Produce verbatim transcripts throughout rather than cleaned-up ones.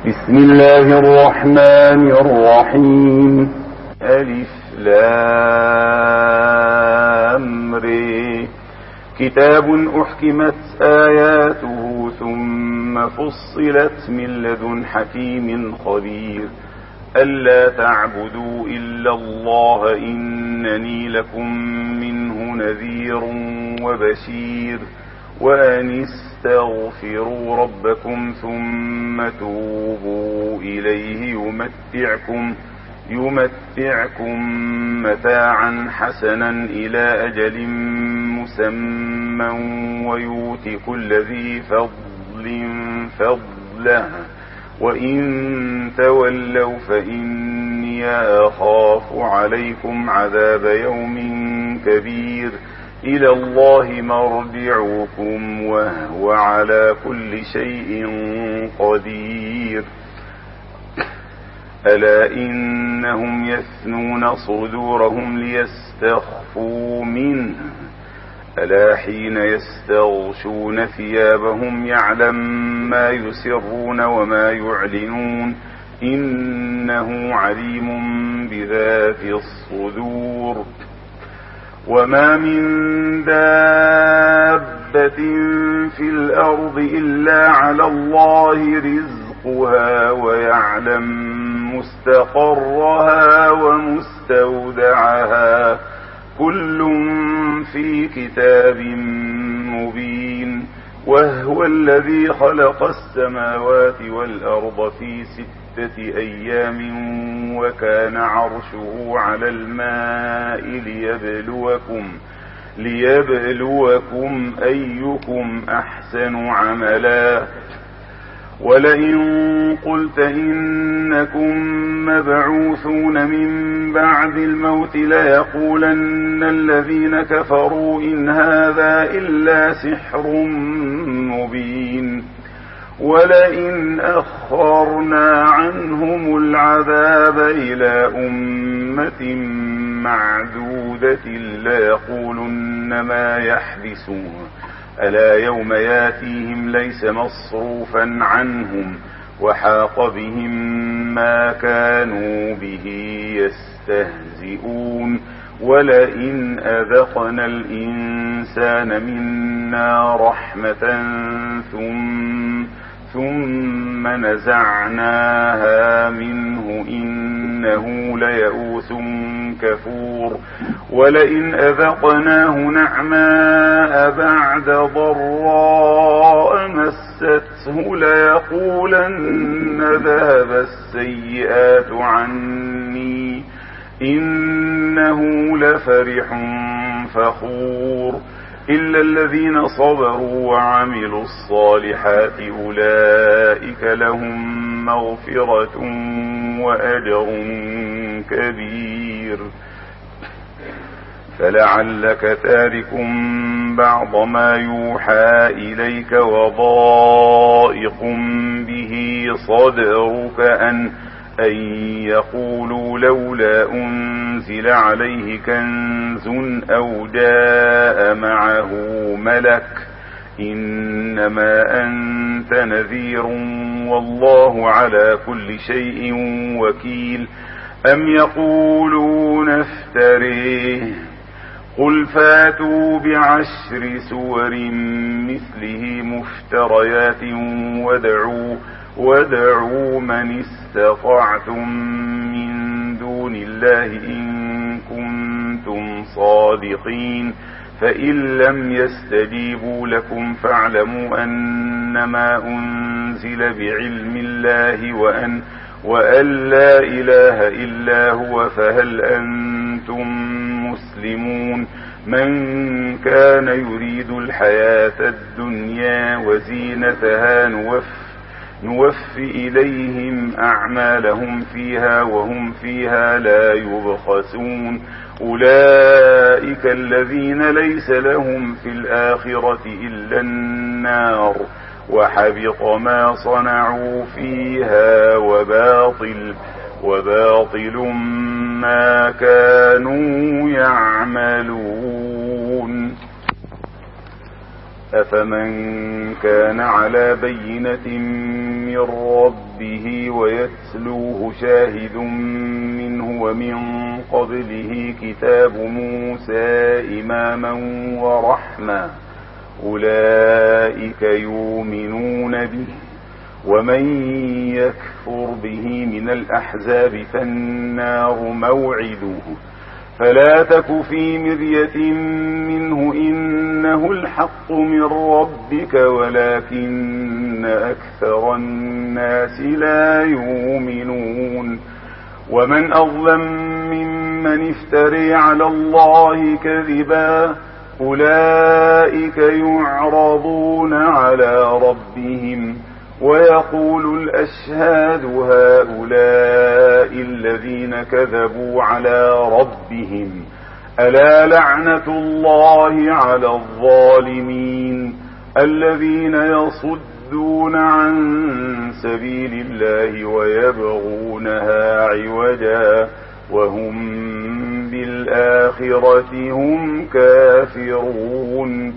بسم الله الرحمن الرحيم. ألف لام ر. كتاب أحكمت آياته ثم فصلت من لدن حكيم خبير. ألا تعبدوا إلا الله إنني لكم منه نذير وبشير. وأن استغفروا ربكم ثم توبوا إليه يمتعكم يمتعكم متاعا حسنا إلى أجل مسمى ويؤت كل ذي فضل فضله. وإن تولوا فإني أخاف عليكم عذاب يوم كبير. إلى الله مرجعكم وهو على كل شيء قدير. ألا إنهم يثنون صدورهم ليستخفوا منه. ألا حين يستغشون ثيابهم يعلم ما يسرون وما يعلنون إنه عليم بذات الصدور. وما من دابة في الأرض إلا على الله رزقها ويعلم مستقرها ومستودعها كل في كتاب مبين. وهو الذي خلق السماوات والأرض في ستة أيام وكان عرشه على الماء ليبلوكم ليبلوكم أيكم أحسن عملا. ولئن قلت إنكم مبعوثون من بعد الموت ليقولن الذين كفروا إن هذا إلا سحر مبين. ولئن أخرنا عنهم العذاب إلى أمة معدودة ليقولن ما يحبسون. ألا يوم ياتيهم ليس مصروفا عنهم وحاق بهم ما كانوا به يستهزئون. ولئن أذقنا الإنسان منا رحمة ثم ثم نزعناها منه إنه ليئوس كفور. ولئن أذقناه نعماء بعد ضراء مسته ليقولن ذهب السيئات عني إنه لفرح فخور. إلا الذين صبروا وعملوا الصالحات أولئك لهم مغفرة وأجر كبير. فلعلك تارك بعض ما يوحى إليك وضائق به صدرك أن أن يقولوا لولا أنزل عليه كنز أو جاء معه ملك إنما أنت نذير والله على كل شيء وكيل. أم يقولون افتريه قل فاتوا بعشر سور مثله مفتريات وادعوا وادعوا من استطعتم من دون الله إن كنتم صادقين. فإن لم يستجيبوا لكم فاعلموا أنما أنزل بعلم الله وأن, وأن لا إله إلا هو فهل أنتم مسلمون. من كان يريد الحياة الدنيا وزينتها نوفي نوفي إليهم أعمالهم فيها وهم فيها لا يبخسون. أولئك الذين ليس لهم في الآخرة إلا النار وحبط ما صنعوا فيها وباطل وباطل ما كانوا يعملون. أفمن كان على بينة من ربه ويتلوه شاهد منه ومن قبله كتاب موسى إماما ورحمة أولئك يؤمنون به ومن يكفر به من الأحزاب فالنار موعده فلا تك في مرية منه إنه الحق من ربك ولكن أكثر الناس لا يؤمنون ومن أظلم ممن افتري على الله كذبا أولئك يعرضون على ربهم ويقول الأشهاد هؤلاء الذين كذبوا على ربهم ألا لعنة الله على الظالمين الذين يصدون عن سبيل الله ويبغونها عوجا وهم بالآخرة هم كافرون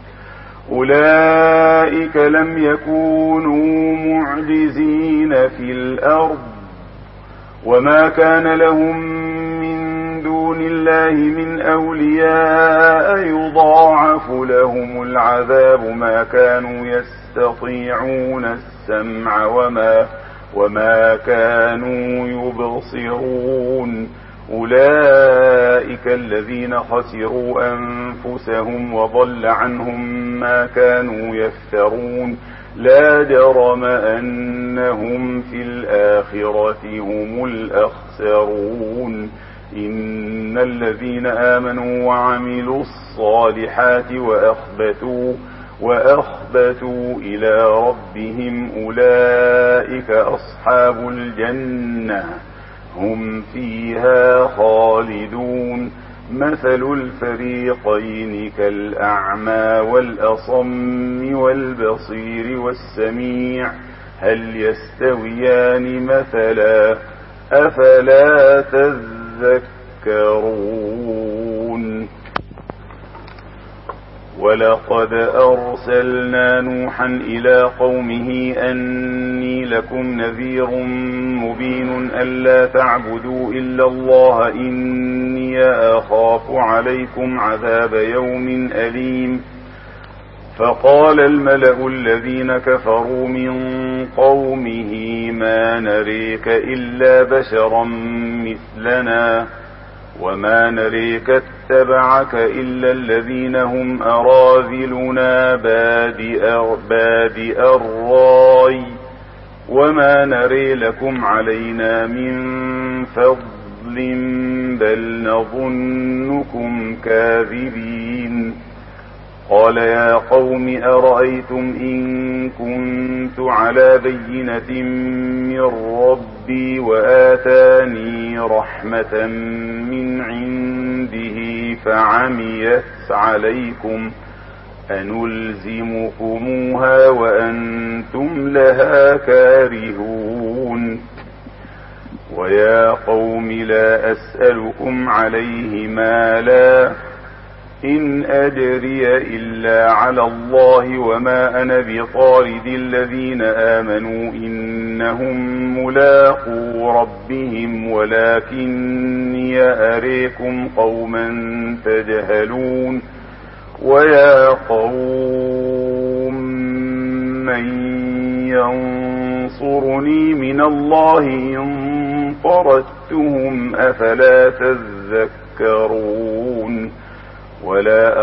أولئك لم يكونوا معجزين في الأرض وما كان لهم من دون الله من أولياء يضاعف لهم العذاب ما كانوا يستطيعون السمع وما, وما كانوا يبصرون أولئك الذين خسروا أنفسهم وضل عنهم ما كانوا يفترون لا جرم أنهم في الآخرة هم الأخسرون إن الذين آمنوا وعملوا الصالحات وأخبتوا وأخبتوا إلى ربهم أولئك أصحاب الجنة هم فيها خالدون مثل الفريقين كالأعمى والأصم والبصير والسميع هل يستويان مثلا أفلا تذكرون ولقد أرسلنا نوحا إلى قومه أني لكم نذير مبين ألا تعبدوا إلا الله إني أخاف عليكم عذاب يوم أليم فقال الملأ الذين كفروا من قومه ما نريك إلا بشرا مثلنا وما نريك اتبعك إلا الذين هم أراذلنا بادئ, بادئ الرأي وما نري لكم علينا من فضل بل نظنكم كاذبين قال يا قوم أرأيتم إن كنت على بينة من ربي وآتاني رحمة من عنده فعميت عليكم أنلزمكموها وأنتم لها كارهون ويا قوم لا أسألكم عليه مالا إن أجري إلا على الله وما أنا بطارد الذين آمنوا إنهم ملاقو ربهم ولكني أريكم قوما تجهلون ويا قوم من ينصرني من الله إن طردتهم أفلا تذكرون ولا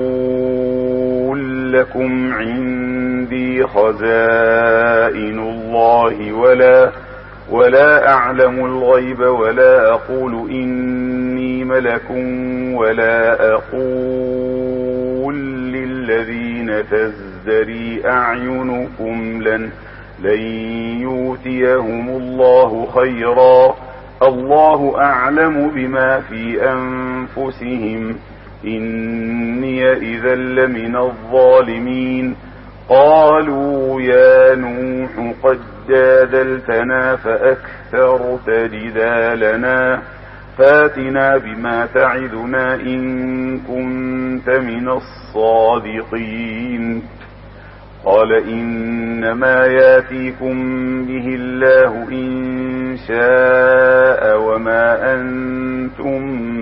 أقول لكم عندي خزائن الله ولا ولا أعلم الغيب ولا أقول إني ملك ولا أقول للذين تزدري أعينكم لن لن يؤتيهم الله خيرا الله أعلم بما في أنفسهم إني إذا لمن الظالمين قالوا يا نوح قد جادلتنا فأكثرت جدالنا فاتنا بما تعدنا إن كنت من الصادقين. قال إنما ياتيكم به الله إن شاء وما أنتم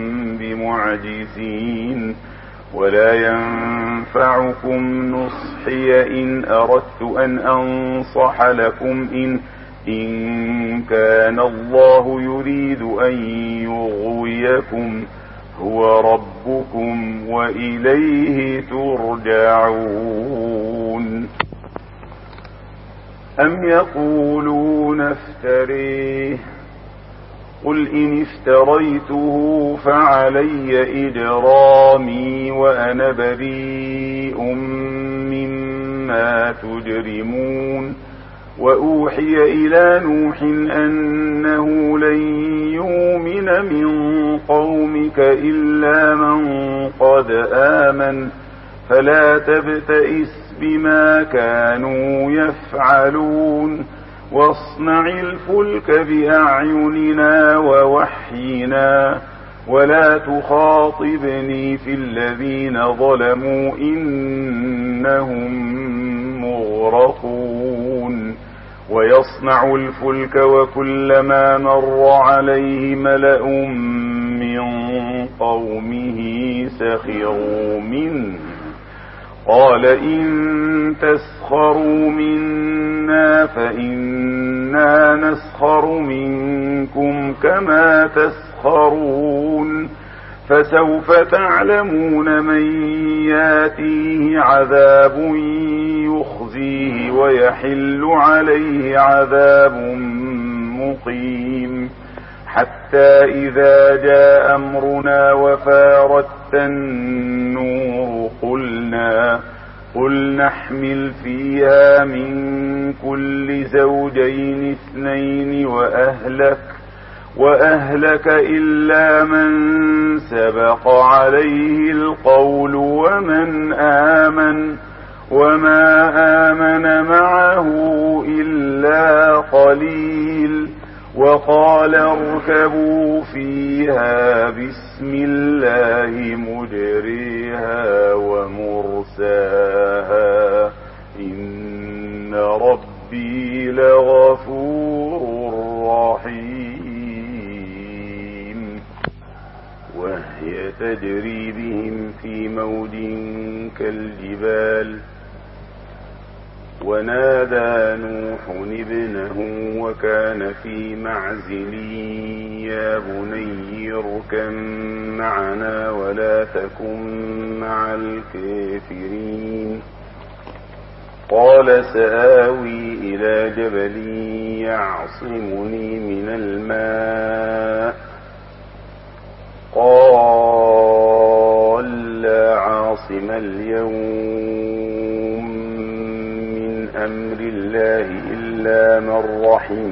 بمعجزين، ولا ينفعكم نصحي إن أردت أن أنصح لكم إن, إن كان الله يريد أن يغويكم هو ربكم وإليه ترجعون. أم يقولون افتريه قل إن افتريته فعلي إجرامي وأنا بريء مما تجرمون. وأوحي إلى نوح أنه لن يؤمن من قومك إلا من قد آمن فلا تبتئس بما كانوا يفعلون واصنع الفلك بأعيننا ووحينا ولا تخاطبني في الذين ظلموا إنهم مغرقون. ويصنع الفلك وكلما مر عليه ملأ من قومه سخروا منه قال إن تسخروا منا فإنا نسخر منكم كما تسخرون. فسوف تعلمون من ياتيه عذاب يخزيه ويحل عليه عذاب مقيم. حتى إذا جاء أمرنا وفارت النور قلنا قل نحمل فيها من كل زوجين اثنين وأهلك وأهلك إلا من سبق عليه القول ومن آمن وما آمن معه إلا قليل. وقال اركبوا فيها بسم الله مجريها ومرساها إن ربي لغفور رحيم. وهي تجري بهم في موج كالجبال ونادى نوح ابنه وكان في معزل يا بني اركب معنا ولا تكن مع الكافرين. قال سآوي إلى جبل يعصمني من الماء قال لا عاصم اليوم أمر الله إلا من رحم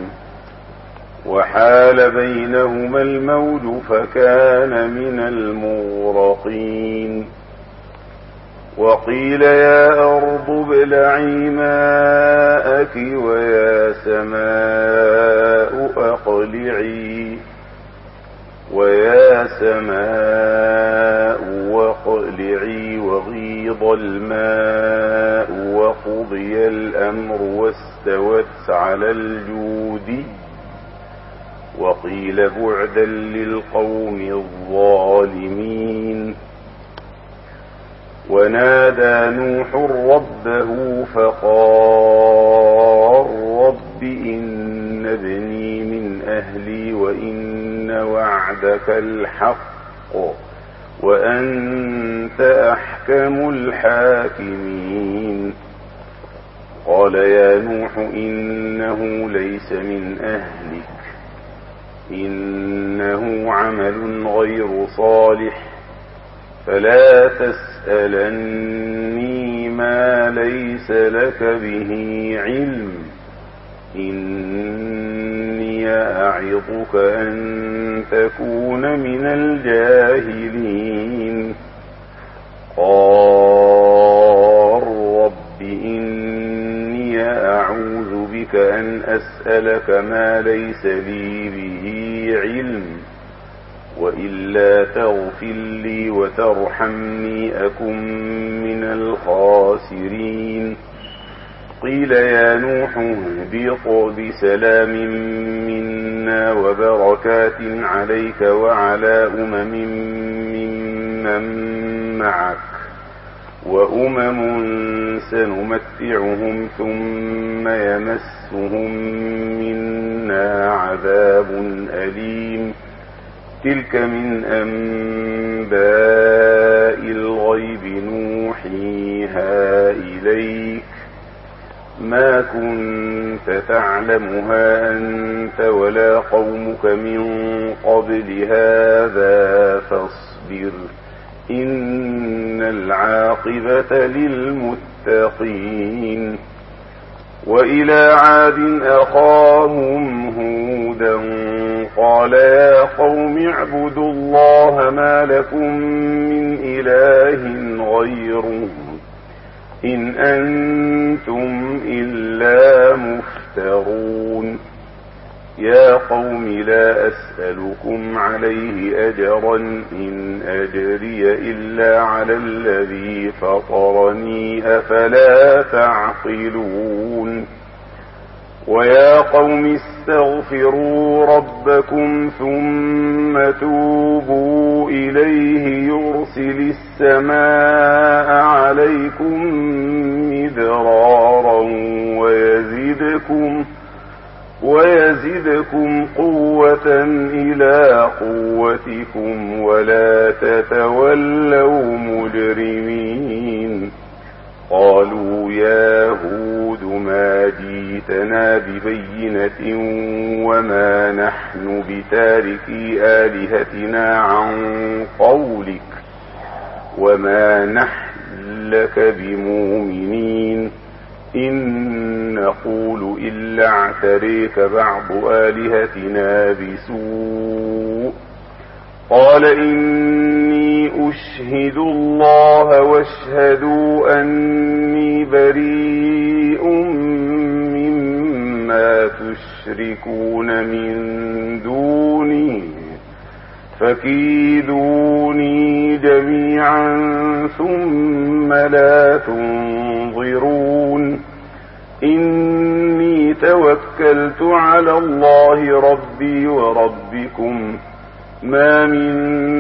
وحال بينهما الموج فكان من المغرقين. وقيل يا أرض ابلعي ماءك ويا سماء أقلعي ويا سماء واقلعي وغيض الماء وقضي الأمر واستوت على الجود وقيل بعدا للقوم الظالمين. ونادى نوح ربه فقال رب إن ابني من أهلي وإن وعدك الحق وأنت أحكم الحاكمين. قال يا نوح إنه ليس من أهلك إنه عمل غير صالح فلا تسألني ما ليس لك به علم إني أعظك أن تكون من الجاهلين. قال رب إني أعوذ بك أن أسألك ما ليس لي به علم وإلا تغفر لي وترحمني أكن من الخاسرين. قيل يا نوح اهبط بسلام منا وبركات عليك وعلى أمم ممن معك وأمم سنمتعهم ثم يمسهم منا عذاب أليم. تلك من أنباء الغيب نوحيها إليك ما كنت تعلمها أنت ولا قومك من قبل هذا فاصبر إن العاقبة للمتقين. وإلى عاد أخاهم هودا قال يا قوم اعبدوا الله ما لكم من إله غيره إن أنتم إلا مفترون. يا قوم لا أسألكم عليه أجرا إن أجري إلا على الذي فطرني أفلا تعقلون. ويا قوم استغفروا ربكم ثم توبوا إليه يرسل السماء عليكم مدرارا ويزدكم ويزدكم قوة إلى قوتكم ولا تتولوا مجرمين. قالوا يا هود ما جئتنا ببينة وما نحن بتاركي آلهتنا عن قولك وما نحن لك بمؤمنين إن نقول إلا اعتريك بعض آلهتنا بسوء. قال إني أشهد الله واشهدوا أني بريء مما تشركون من دوني فكيدوني جميعا ثم لا تنظرون. إني توكلت على الله ربي وربكم ما من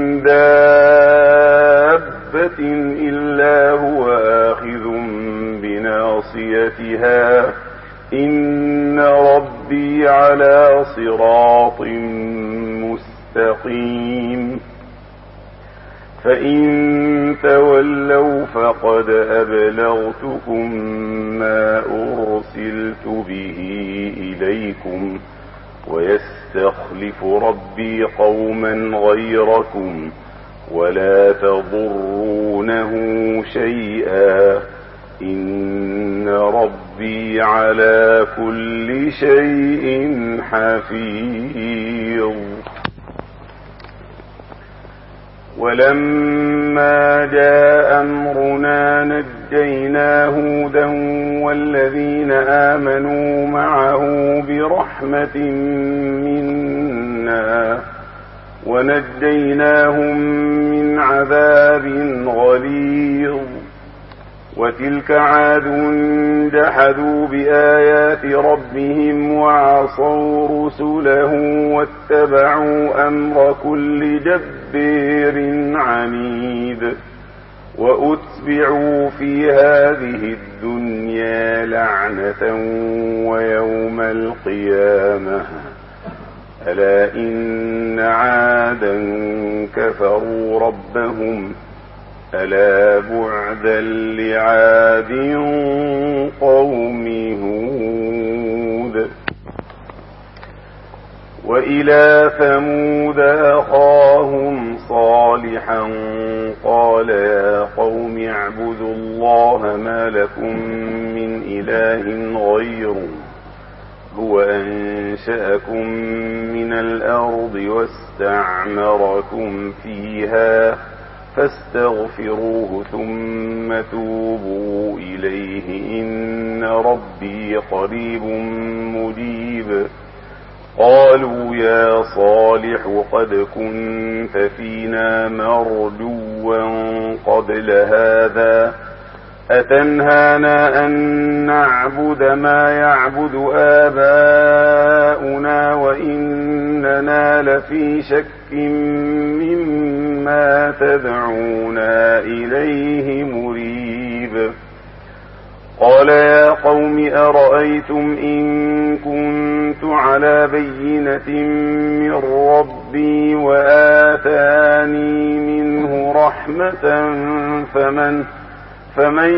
دابة إلا هو آخذ بناصيتها إن ربي على صراط مستقيم. فإن تولوا فقد أبلغتكم ما أرسلت به إليكم ويستخلف ربي قوما غيركم ولا تضرونه شيئا إن ربي على كل شيء حفيظ. ولما جاء أمرنا نجينا هودا والذين آمنوا معه برحمة منا ونجيناهم من عذاب غليظ. وتلك عاد جحدوا بآيات ربهم وعصوا رسله واتبعوا أمر كل جبار عنيد. وأتبعوا في هذه الدنيا لعنة ويوم القيامة ألا إن عادا كفروا ربهم ألا بعدا لعاد قوم هود. وإلى ثمود أخاهم صالحا قال يا قوم اعبدوا الله ما لكم من إله غيره هو أنشأكم من الأرض واستعمركم فيها فاستغفروه ثم توبوا إليه إن ربي قريب مجيب. قالوا يا صالح قد كنت فينا مرجوا قبل هذا أتنهانا أن نعبد ما يعبد آباؤنا وإننا لفي شك مما تدعونا إليه مريب. قال يا قوم أرأيتم إن كنت على بينة من ربي وآتاني منه رحمة فمن فمن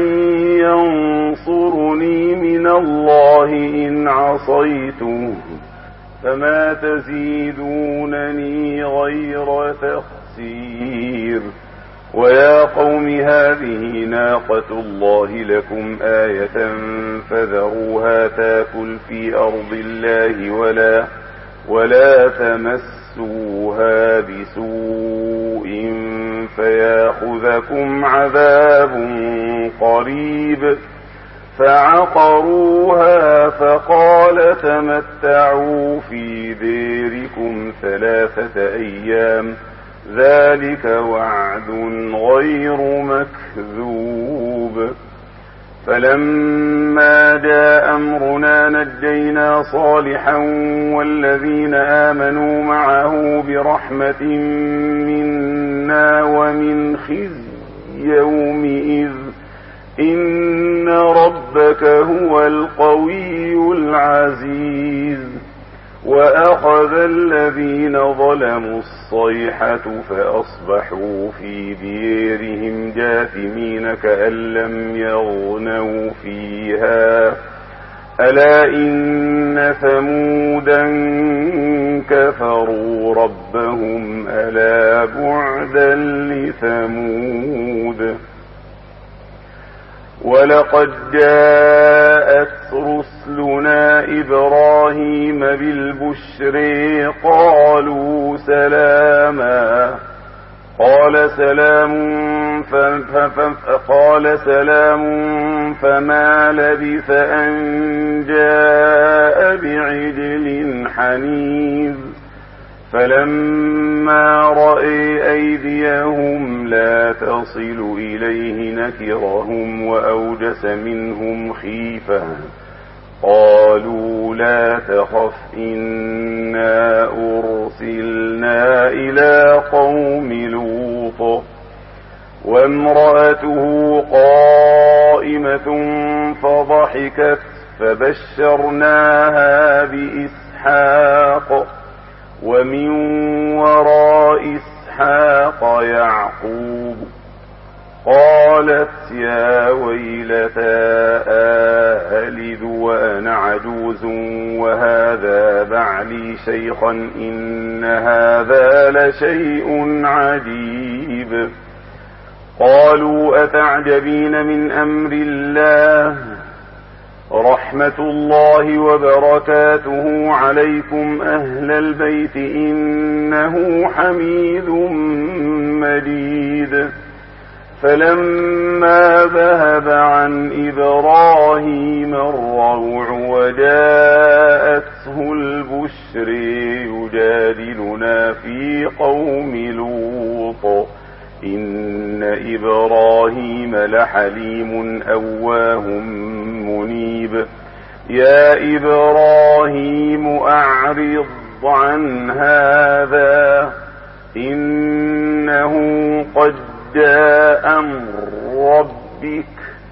ينصرني من الله إن عصيته فما تزيدونني غير تخسير. ويا قوم هذه ناقة الله لكم آية فذروها تاكل في أرض الله ولا, ولا تمسوها بسوء فياخذكم عذاب قريب. فعقروها فقال تمتعوا في ديركم ثلاثة أيام ذلك وعد غير مكذوب. فلما جاء أمرنا نجينا صالحا والذين آمنوا معه برحمة منا ومن خزي يومئذ إن ربك هو القوي العزيز. وأخذ الذين ظلموا الصيحة فأصبحوا في ديرهم جاثمين كأن لم يغنوا فيها ألا إن ثمودا كفروا ربهم ألا بعدا لثمود. ولقد جاءت رسلنا إبراهيم بالبشر قالوا سلاما قال سلام قال سلام فما لبث أن جاء بعجل حنيذ. فلما رأى أيديهم لا تصل إليه نكرهم وأوجس منهم خيفة قالوا لا تخف إنا أرسلنا إلى قوم لوط وامرأته قائمة فضحكت فبشرناها بإسحاق ومن وراء إسحاق يعقوب. قالت يا ويلتى ألد وأنا عجوز وهذا بعلي شيخا إن هذا لشيء عجيب. قالوا أتعجبين من أمر الله رحمة الله وبركاته عليكم أهل البيت إنه حميد مجيد. فلما ذهب عن إبراهيم الروع وجاءته البشر يجادلنا في قوم لوط إن إبراهيم لحليم أواه منيب. يا إبراهيم أعرض عن هذا إنه قد جاء أمر ربك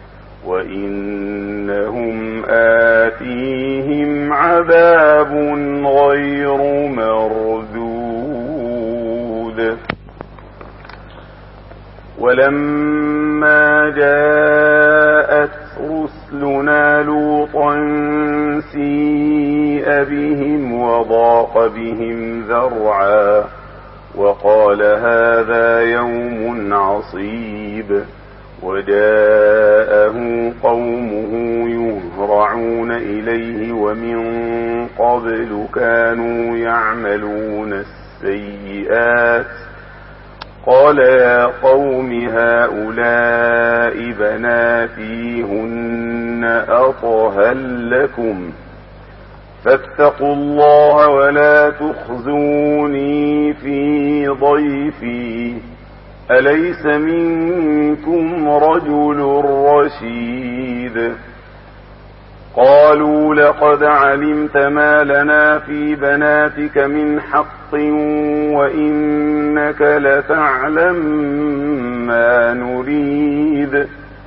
وإنهم آتيهم عذاب غير مردود. ولما جاءت رسلنا لوطا سيء بهم وضاق بهم ذرعا وقال هذا يوم عصيب. وجاءه قومه يهرعون إليه ومن قبل كانوا يعملون السيئات. قال يا قوم هؤلاء بناتي هن أطهر لكم فاتقوا الله ولا تخزوني في ضيفي أليس منكم رجل رشيد قالوا لقد علمت ما لنا في بناتك من حق وإنك لتعلم ما نريد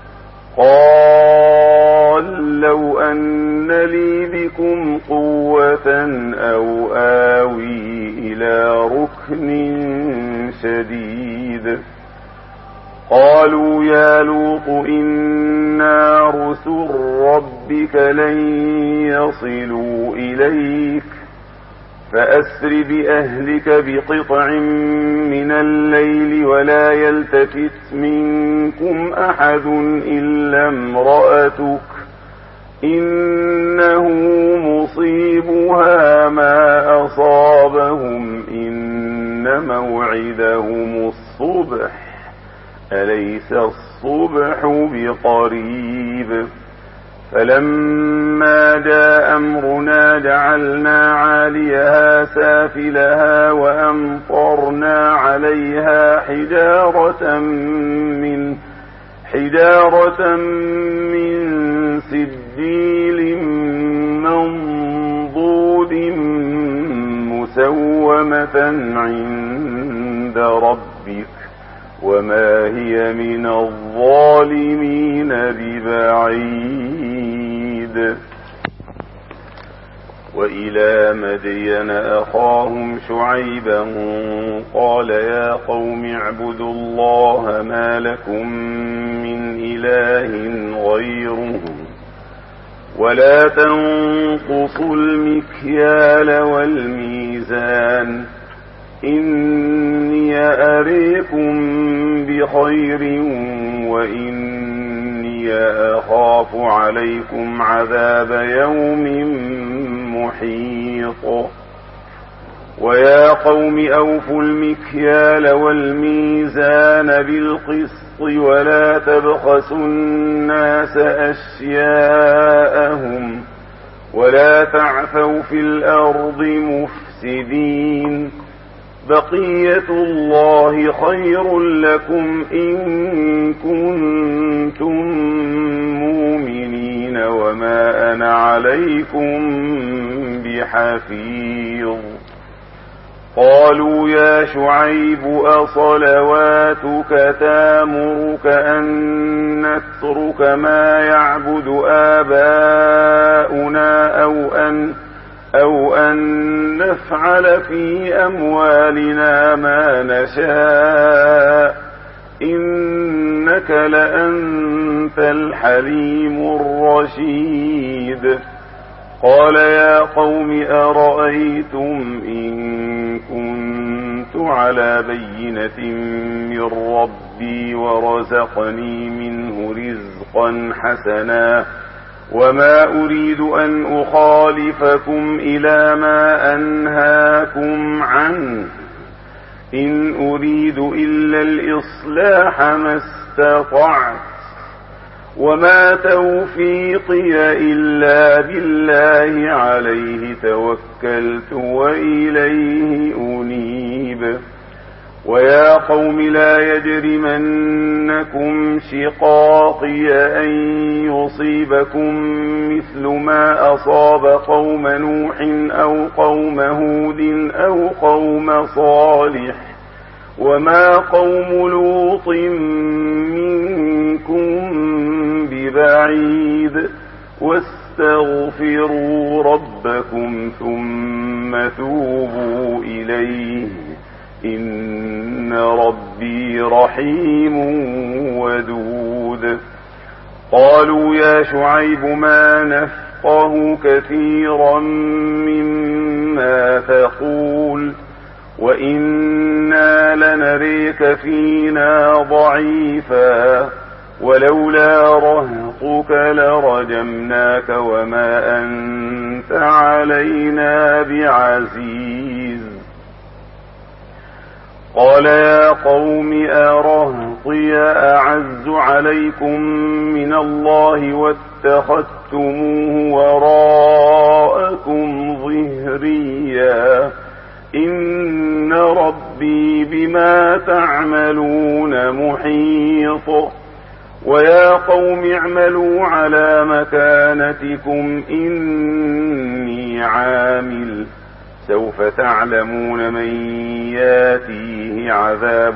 قال لو أن لي بكم قوة أو آوي إلى ركن شديد قالوا يا لوط إنا رسل ربك لن يصلوا إليك فأسر بأهلك بقطع من الليل ولا يلتفت منكم أحد إلا امرأتك إنه مصيبها ما أصابهم إن موعدهم الصبح أليس الصبح بقريب فلما جاء أمرنا جعلنا عاليها سافلها وأمطرنا عليها حجارة من حجارة من سجيل منضود مسومة عند ربك وما هي من الظالمين ببعيد وإلى مدين أخاهم شعيبا قال يا قوم اعبدوا الله ما لكم من إله غيره ولا تنقصوا المكيال والميزان إني أريكم بخير وإني أخاف عليكم عذاب يوم محيط ويا قوم أوفوا المكيال والميزان بالقسط ولا تبخسوا الناس أشياءهم ولا تعثوا في الأرض مفسدين بقية الله خير لكم إن كنتم مؤمنين وما أنا عليكم بحفيظ قالوا يا شعيب أصلواتك تامرك أن نترك ما يعبد آباؤنا أو أن أو أن نفعل في أموالنا ما نشاء إنك لأنت الحليم الرشيد قال يا قوم أرأيتم إن كنت على بينة من ربي ورزقني منه رزقا حسنا وما أريد أن أخالفكم إلى ما أنهاكم عنه إن أريد إلا الإصلاح ما استطعت وما توفيقي إلا بالله عليه توكلت وإليه أنيب ويا قوم لا يجرمنكم شقاقي أن يصيبكم مثل ما أصاب قوم نوح أو قوم هود أو قوم صالح وما قوم لوط منكم ببعيد واستغفروا ربكم ثم توبوا إليه إن ربي رحيم ودود قالوا يا شعيب ما نفقه كثيرا مما تقول وإنا لنريك فينا ضعيفا ولولا رهطك لرجمناك وما أنت علينا بعزيز قال يا قوم أرهطي أعز عليكم من الله واتخذتموه وراءكم ظهريا إن ربي بما تعملون محيط ويا قوم اعملوا على مكانتكم إني عامل سوف تعلمون من ياتيه عذاب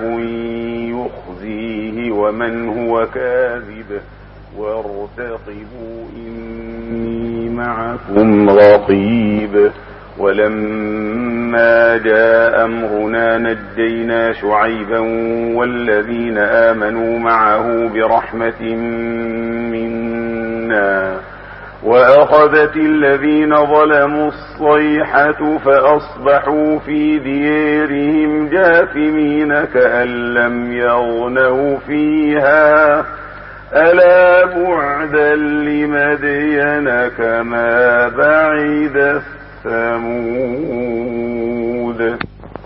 يخزيه ومن هو كاذب وارتقبوا إني معكم رقيب ولما جاء أمرنا نجينا شعيبا والذين آمنوا معه برحمة منا وأخذت الذين ظلموا الصيحة فأصبحوا في ديارهم جاثمين كأن لم يغنوا فيها ألا بعدا لمدين كما بعد ثمود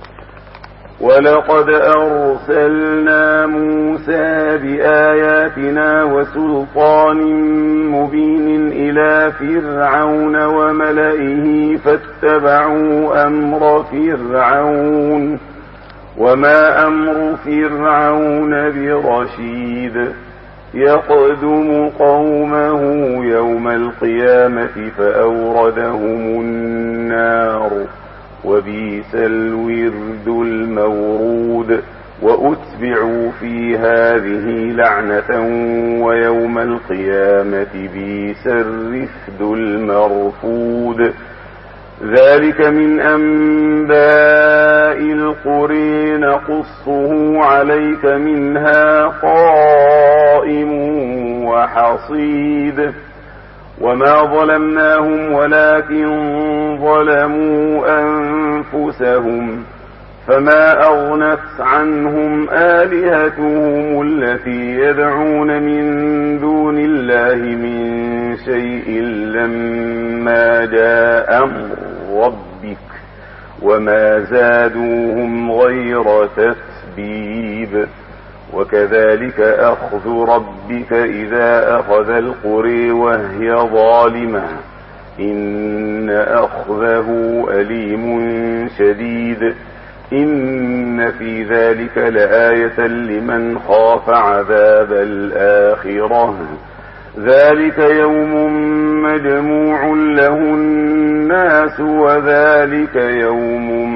ولقد أرسلنا موسى بآياتنا وسلطان مبين إلى فرعون وملئه فاتبعوا أمر فرعون وما أمر فرعون برشيد يقدم قومه يوم القيامة فأوردهم النار وبئس الورد المورود وأتبعوا في هذه لعنة ويوم القيامة بئس الرفد المرفود ذلك من أنباء القرى نقصه عليك منها قائم وحصيد وما ظلمناهم ولكن ظلموا أنفسهم فما أغنت عنهم آلهتهم التي يدعون من دون الله من شيء لما جاء أمر ربك وما زادوهم غير تتبيب وكذلك أخذ ربك إذا أخذ القرى وهي ظالمة إن أخذه أليم شديد إن في ذلك لآية لمن خاف عذاب الآخرة ذلك يوم مجموع له الناس وذلك يوم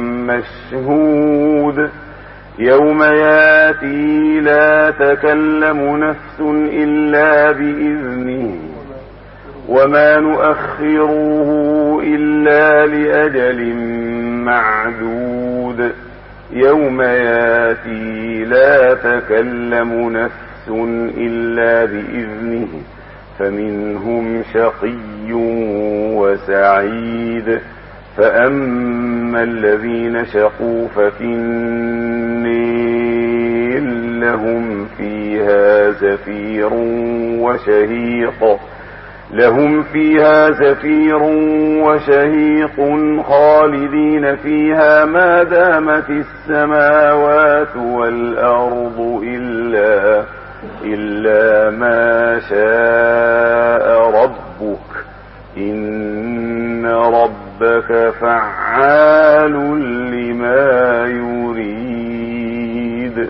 مشهود يوم ياتي لا تكلم نفس إلا بإذنه وما نؤخره إلا لأجل معدود يوم ياتي لا تكلم نفس إلا بإذنه فمنهم شقي وسعيد فأما الذين شقوا ففي النير لهم فيها زفير وشهيق لهم فيها زفير وشهيق خالدين فيها ما دامت السماوات والأرض إلا, إلا ما شاء ربك إن ربك فعال لما يريد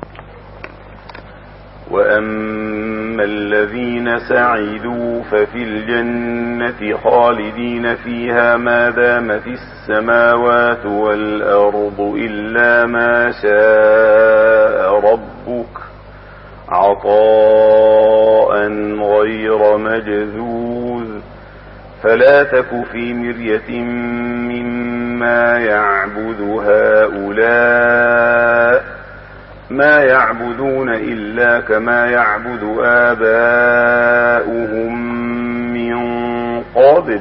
وأما الذين سعدوا ففي الجنة خالدين فيها ما دامت السماوات والأرض إلا ما شاء ربك عطاء غير مجذوذ فلا تك في مرية مما يعبد هؤلاء ما يعبدون إلا كما يعبد آباؤهم من قبل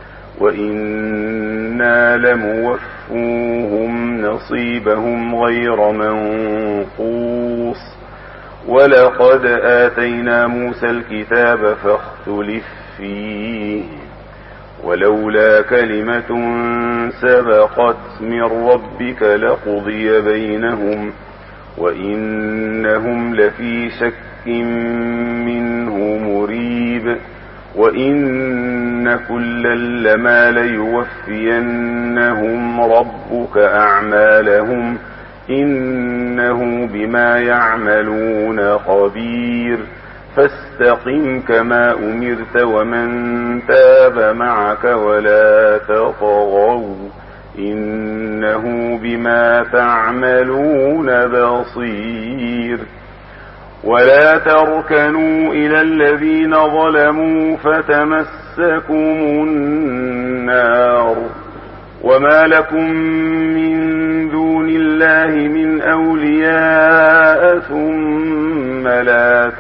وإنا لموفوهم نصيبهم غير منقوص ولقد آتينا موسى الكتاب فاختلف فيه ولولا كلمة سبقت من ربك لقضي بينهم وإنهم لفي شك منه مريب وإن كلا لما ليوفينهم ربك أعمالهم إنه بما يعملون خبير فاستقم كما أمرت ومن تاب معك ولا تطغوا إنه بما تعملون بصير ولا تركنوا إلى الذين ظلموا فتمسكم النار وما لكم من دون الله من أولياء ثم لا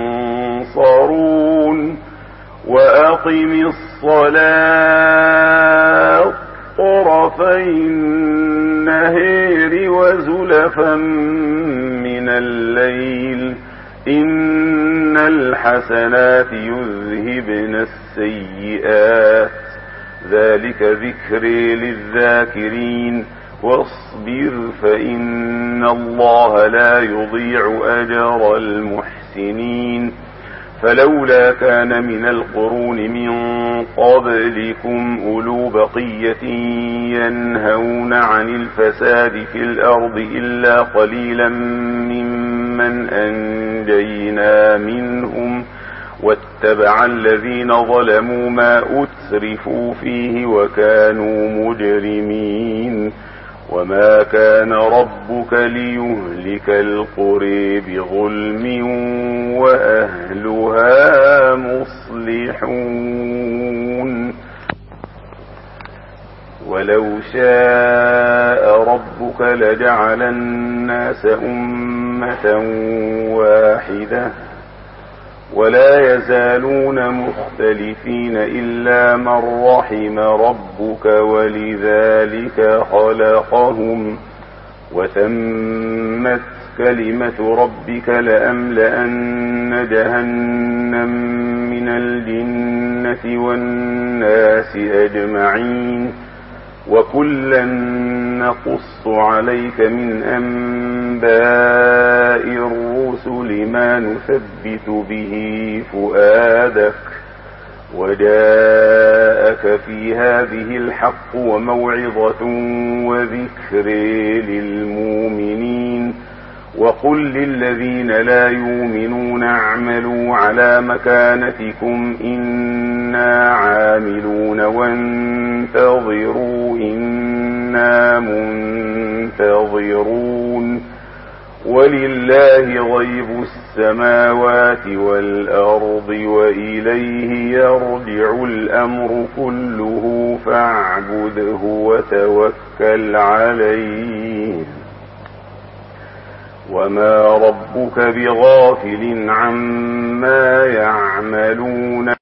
تنصرون وأقم الصلاة طرفي النهار وزلفا من الليل إن الحسنات يذهبن السيئات ذلك ذكر للذاكرين واصبر فإن الله لا يضيع أجر المحسنين فلولا كان من القرون من قبلكم أولو بقية ينهون عن الفساد في الأرض إلا قليلا ممن أنجينا منهم واتبع الذين ظلموا ما أترفوا فيه وكانوا مجرمين وما كان ربك ليهلك القرى بظلم وأهلها مصلحون ولو شاء ربك لجعل الناس أمة واحدة ولا يزالون مختلفين إلا من رحم ربك ولذلك خلقهم وتمت كلمة ربك لأملأن جهنم من الجنة والناس أجمعين وكلا نقص عليك من أنباء الرسل ما نثبت به فؤادك وجاءك في هذه الحق وموعظة وذكر للمؤمنين وقل للذين لا يؤمنون اعملوا على مكانتكم إنا عاملون وانتظروا إنا منتظرون ولله غيب السماوات والأرض وإليه يرجع الأمر كله فاعبده وتوكل عليه وما ربك بغافل عما يعملون